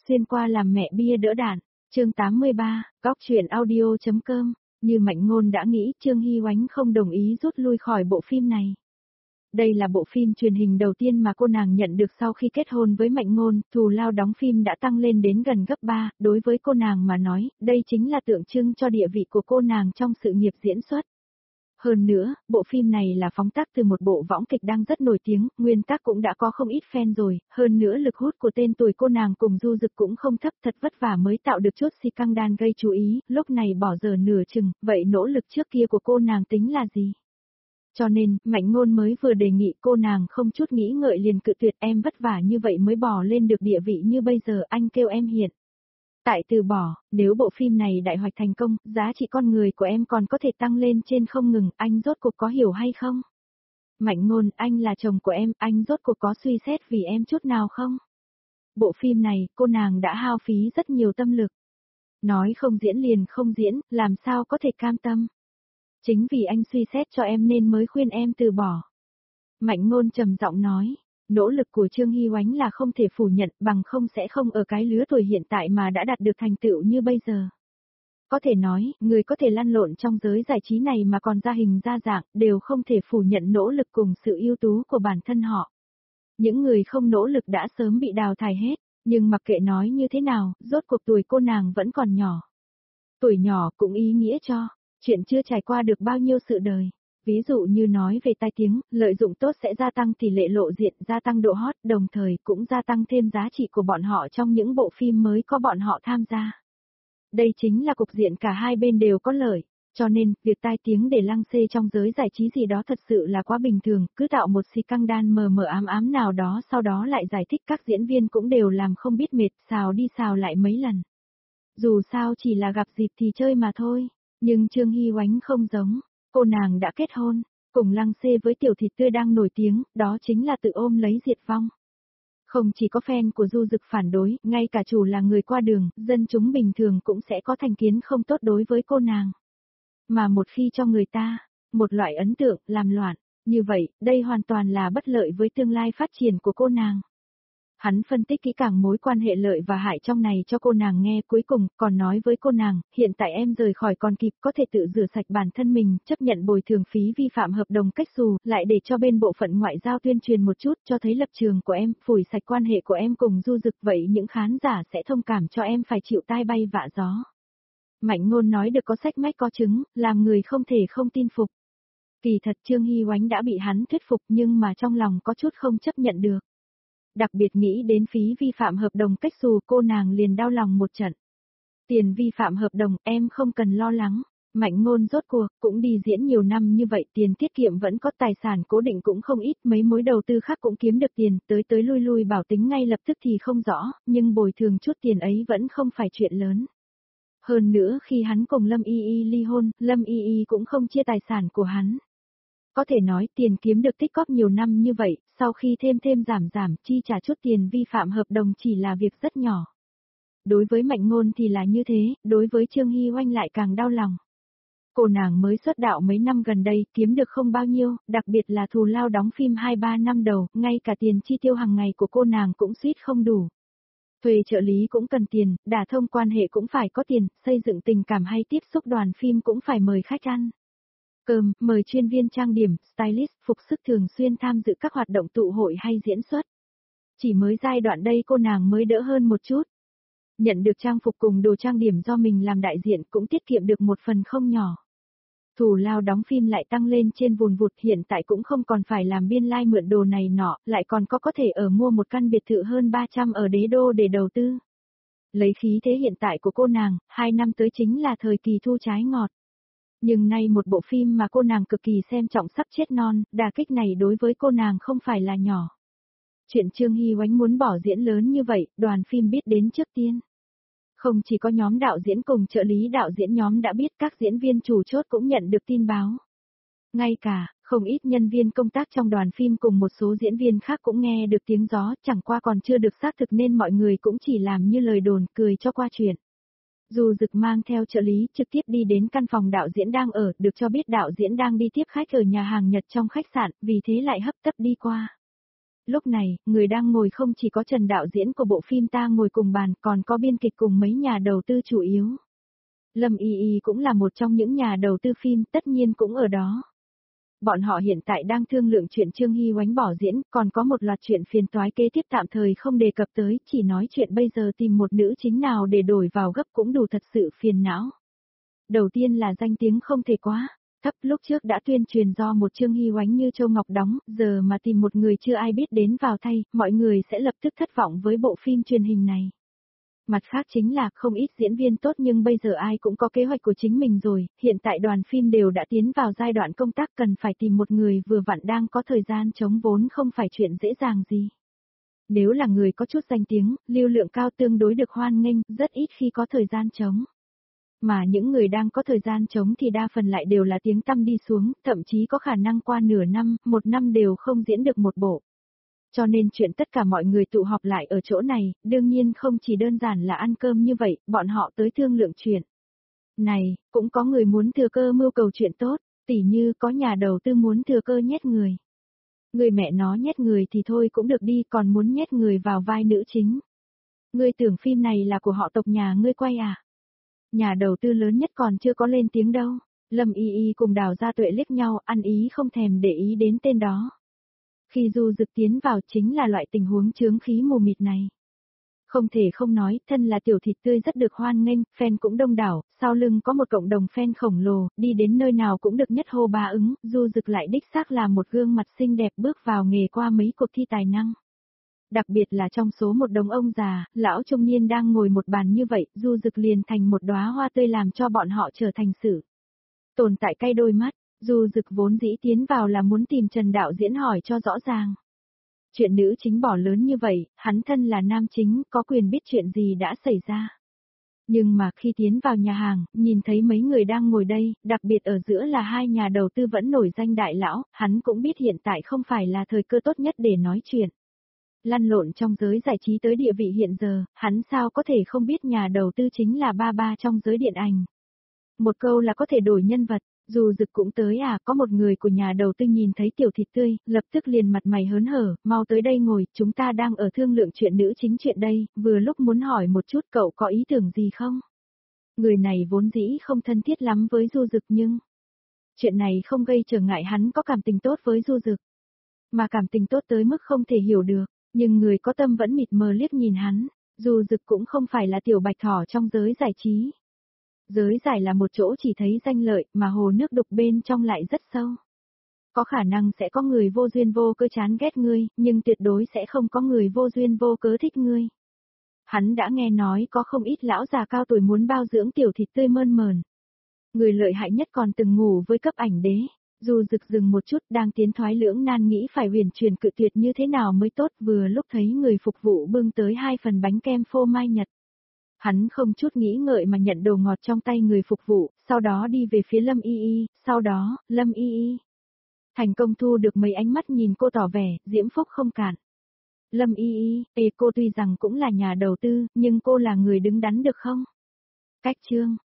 Xuyên qua làm mẹ bia đỡ đạn, chương 83, góc truyện audio.com, như Mạnh Ngôn đã nghĩ Trương Hy Oánh không đồng ý rút lui khỏi bộ phim này. Đây là bộ phim truyền hình đầu tiên mà cô nàng nhận được sau khi kết hôn với Mạnh Ngôn, thù lao đóng phim đã tăng lên đến gần gấp 3, đối với cô nàng mà nói, đây chính là tượng trưng cho địa vị của cô nàng trong sự nghiệp diễn xuất. Hơn nữa, bộ phim này là phóng tác từ một bộ võng kịch đang rất nổi tiếng, nguyên tác cũng đã có không ít fan rồi, hơn nữa lực hút của tên tuổi cô nàng cùng Du Dực cũng không thấp, thật vất vả mới tạo được chút scandal gây chú ý, lúc này bỏ giờ nửa chừng, vậy nỗ lực trước kia của cô nàng tính là gì? Cho nên, Mạnh Ngôn mới vừa đề nghị cô nàng không chút nghĩ ngợi liền cự tuyệt, em vất vả như vậy mới bò lên được địa vị như bây giờ, anh kêu em hiện. Tại từ bỏ, nếu bộ phim này đại hoạch thành công, giá trị con người của em còn có thể tăng lên trên không ngừng, anh rốt cuộc có hiểu hay không? Mạnh Ngôn, anh là chồng của em, anh rốt cuộc có suy xét vì em chút nào không? Bộ phim này, cô nàng đã hao phí rất nhiều tâm lực. Nói không diễn liền không diễn, làm sao có thể cam tâm? Chính vì anh suy xét cho em nên mới khuyên em từ bỏ. Mạnh Ngôn trầm giọng nói. Nỗ lực của Trương Hy Oánh là không thể phủ nhận, bằng không sẽ không ở cái lứa tuổi hiện tại mà đã đạt được thành tựu như bây giờ. Có thể nói, người có thể lăn lộn trong giới giải trí này mà còn ra hình ra dạng, đều không thể phủ nhận nỗ lực cùng sự ưu tú của bản thân họ. Những người không nỗ lực đã sớm bị đào thải hết, nhưng mặc kệ nói như thế nào, rốt cuộc tuổi cô nàng vẫn còn nhỏ. Tuổi nhỏ cũng ý nghĩa cho, chuyện chưa trải qua được bao nhiêu sự đời. Ví dụ như nói về tai tiếng, lợi dụng tốt sẽ gia tăng tỷ lệ lộ diện, gia tăng độ hot, đồng thời cũng gia tăng thêm giá trị của bọn họ trong những bộ phim mới có bọn họ tham gia. Đây chính là cục diện cả hai bên đều có lợi, cho nên, việc tai tiếng để lăng xê trong giới giải trí gì đó thật sự là quá bình thường, cứ tạo một scandal mờ mờ ám ám nào đó sau đó lại giải thích các diễn viên cũng đều làm không biết mệt, xào đi xào lại mấy lần. Dù sao chỉ là gặp dịp thì chơi mà thôi, nhưng Trương Hy Oánh không giống. Cô nàng đã kết hôn, cùng lăng xê với tiểu thịt tươi đang nổi tiếng, đó chính là tự ôm lấy diệt vong. Không chỉ có fan của Du Dực phản đối, ngay cả chủ là người qua đường, dân chúng bình thường cũng sẽ có thành kiến không tốt đối với cô nàng. Mà một khi cho người ta, một loại ấn tượng, làm loạn, như vậy, đây hoàn toàn là bất lợi với tương lai phát triển của cô nàng. Hắn phân tích kỹ càng mối quan hệ lợi và hại trong này cho cô nàng nghe, cuối cùng còn nói với cô nàng, hiện tại em rời khỏi còn kịp, có thể tự rửa sạch bản thân mình, chấp nhận bồi thường phí vi phạm hợp đồng cách xù, lại để cho bên bộ phận ngoại giao tuyên truyền một chút cho thấy lập trường của em, phủi sạch quan hệ của em cùng Du Dực, vậy những khán giả sẽ thông cảm cho em phải chịu tai bay vạ gió. Mạnh Ngôn nói được có sách mách có chứng, làm người không thể không tin phục. Kỳ thật Trương Hy Oánh đã bị hắn thuyết phục nhưng mà trong lòng có chút không chấp nhận được. Đặc biệt nghĩ đến phí vi phạm hợp đồng cách xù, cô nàng liền đau lòng một trận. Tiền vi phạm hợp đồng em không cần lo lắng, Mạnh Ngôn rốt cuộc cũng đi diễn nhiều năm như vậy, tiền tiết kiệm vẫn có, tài sản cố định cũng không ít, mấy mối đầu tư khác cũng kiếm được tiền, tới lui lui bảo tính ngay lập tức thì không rõ, nhưng bồi thường chút tiền ấy vẫn không phải chuyện lớn. Hơn nữa khi hắn cùng Lâm Y Y ly hôn, Lâm Y Y cũng không chia tài sản của hắn. Có thể nói tiền kiếm được tích cóp nhiều năm như vậy, sau khi thêm giảm chi trả chút tiền vi phạm hợp đồng chỉ là việc rất nhỏ. Đối với Mạnh Ngôn thì là như thế, đối với Trương Hy Oanh lại càng đau lòng. Cô nàng mới xuất đạo mấy năm gần đây, kiếm được không bao nhiêu, đặc biệt là thù lao đóng phim 2-3 năm đầu, ngay cả tiền chi tiêu hàng ngày của cô nàng cũng suýt không đủ. Thuê trợ lý cũng cần tiền, đả thông quan hệ cũng phải có tiền, xây dựng tình cảm hay tiếp xúc đoàn phim cũng phải mời khách ăn cơm, mời chuyên viên trang điểm, stylist, phục sức, thường xuyên tham dự các hoạt động tụ hội hay diễn xuất. Chỉ mới giai đoạn đây cô nàng mới đỡ hơn một chút. Nhận được trang phục cùng đồ trang điểm do mình làm đại diện cũng tiết kiệm được một phần không nhỏ. Thù lao đóng phim lại tăng lên trên vùn vụt, hiện tại cũng không còn phải làm biên lai mượn đồ này nọ, lại còn có thể ở mua một căn biệt thự hơn 300 ở đế đô để đầu tư. Lấy khí thế hiện tại của cô nàng, 2 năm tới chính là thời kỳ thu trái ngọt. Nhưng nay một bộ phim mà cô nàng cực kỳ xem trọng sắp chết non, đả kích này đối với cô nàng không phải là nhỏ. Chuyện Trương Hy Oánh muốn bỏ diễn lớn như vậy, đoàn phim biết đến trước tiên. Không chỉ có nhóm đạo diễn cùng trợ lý đạo diễn nhóm đã biết, các diễn viên chủ chốt cũng nhận được tin báo. Ngay cả, không ít nhân viên công tác trong đoàn phim cùng một số diễn viên khác cũng nghe được tiếng gió, chẳng qua còn chưa được xác thực nên mọi người cũng chỉ làm như lời đồn, cười cho qua chuyện. Du Dực mang theo trợ lý trực tiếp đi đến căn phòng đạo diễn đang ở, được cho biết đạo diễn đang đi tiếp khách ở nhà hàng Nhật trong khách sạn, vì thế lại hấp tấp đi qua. Lúc này, người đang ngồi không chỉ có Trần đạo diễn của bộ phim Ta Ngồi Cùng Bàn, còn có biên kịch cùng mấy nhà đầu tư chủ yếu. Lâm Y Y cũng là một trong những nhà đầu tư phim, tất nhiên cũng ở đó. Bọn họ hiện tại đang thương lượng chuyện Trương Hy Oánh bỏ diễn, còn có một loạt chuyện phiền toái kế tiếp tạm thời không đề cập tới, chỉ nói chuyện bây giờ tìm một nữ chính nào để đổi vào gấp cũng đủ thật sự phiền não. Đầu tiên là danh tiếng không thể quá thấp, lúc trước đã tuyên truyền do một Trương Hy Oánh như Châu Ngọc đóng, giờ mà tìm một người chưa ai biết đến vào thay, mọi người sẽ lập tức thất vọng với bộ phim truyền hình này. Mặt khác chính là không ít diễn viên tốt nhưng bây giờ ai cũng có kế hoạch của chính mình rồi, hiện tại đoàn phim đều đã tiến vào giai đoạn công tác cần phải tìm một người vừa vặn đang có thời gian chống vốn không phải chuyện dễ dàng gì. Nếu là người có chút danh tiếng, lưu lượng cao tương đối được hoan nghênh, rất ít khi có thời gian trống. Mà những người đang có thời gian trống thì đa phần lại đều là tiếng tăm đi xuống, thậm chí có khả năng qua nửa năm, một năm đều không diễn được một bộ. Cho nên chuyện tất cả mọi người tụ họp lại ở chỗ này, đương nhiên không chỉ đơn giản là ăn cơm như vậy, bọn họ tới thương lượng chuyện. Này, cũng có người muốn thừa cơ mưu cầu chuyện tốt, tỉ như có nhà đầu tư muốn thừa cơ nhét người. Người mẹ nó nhét người thì thôi cũng được đi, còn muốn nhét người vào vai nữ chính. Ngươi tưởng phim này là của họ tộc nhà ngươi quay à? Nhà đầu tư lớn nhất còn chưa có lên tiếng đâu. Lâm Y Y cùng Đào Gia Tuệ liếc nhau, ăn ý không thèm để ý đến tên đó. Khi Du Dực tiến vào chính là loại tình huống chướng khí mù mịt này. Không thể không nói, thân là tiểu thịt tươi rất được hoan nghênh, fan cũng đông đảo, sau lưng có một cộng đồng fan khổng lồ, đi đến nơi nào cũng được nhất hô ba ứng, Du Dực lại đích xác là một gương mặt xinh đẹp bước vào nghề qua mấy cuộc thi tài năng. Đặc biệt là trong số một đống ông già, lão trung niên đang ngồi một bàn như vậy, Du Dực liền thành một đóa hoa tươi làm cho bọn họ trở thành sự tồn tại cay đôi mắt. Du Dực vốn dĩ tiến vào là muốn tìm Trần đạo diễn hỏi cho rõ ràng. Chuyện nữ chính bỏ lớn như vậy, hắn thân là nam chính, có quyền biết chuyện gì đã xảy ra. Nhưng mà khi tiến vào nhà hàng, nhìn thấy mấy người đang ngồi đây, đặc biệt ở giữa là hai nhà đầu tư vẫn nổi danh đại lão, hắn cũng biết hiện tại không phải là thời cơ tốt nhất để nói chuyện. Lăn lộn trong giới giải trí tới địa vị hiện giờ, hắn sao có thể không biết nhà đầu tư chính là ba ba trong giới điện ảnh. Một câu là có thể đổi nhân vật. Dù Dực cũng tới à, có một người của nhà đầu tư nhìn thấy tiểu thịt tươi, lập tức liền mặt mày hớn hở, mau tới đây ngồi, chúng ta đang ở thương lượng chuyện nữ chính chuyện đây, vừa lúc muốn hỏi một chút cậu có ý tưởng gì không? Người này vốn dĩ không thân thiết lắm với Du Dực nhưng chuyện này không gây trở ngại hắn có cảm tình tốt với Du Dực. Mà cảm tình tốt tới mức không thể hiểu được, nhưng người có tâm vẫn mịt mờ liếc nhìn hắn, Du Dực cũng không phải là tiểu bạch thỏ trong giới giải trí. Giới giải là một chỗ chỉ thấy danh lợi, mà hồ nước đục bên trong lại rất sâu. Có khả năng sẽ có người vô duyên vô cớ chán ghét ngươi, nhưng tuyệt đối sẽ không có người vô duyên vô cớ thích ngươi. Hắn đã nghe nói có không ít lão già cao tuổi muốn bao dưỡng tiểu thịt tươi mơn mờn. Người lợi hại nhất còn từng ngủ với cấp ảnh đế. Dù Dực dừng một chút đang tiến thoái lưỡng nan nghĩ phải huyền truyền cự tuyệt như thế nào mới tốt, vừa lúc thấy người phục vụ bưng tới 2 phần bánh kem phô mai Nhật. Hắn không chút nghĩ ngợi mà nhận đồ ngọt trong tay người phục vụ, sau đó đi về phía Lâm Y Y, sau đó, Lâm Y Y. Thành công thu được mấy ánh mắt nhìn cô tỏ vẻ, diễm phúc không cản. Lâm Y Y, cô tuy rằng cũng là nhà đầu tư, nhưng cô là người đứng đắn được không? Cách chương.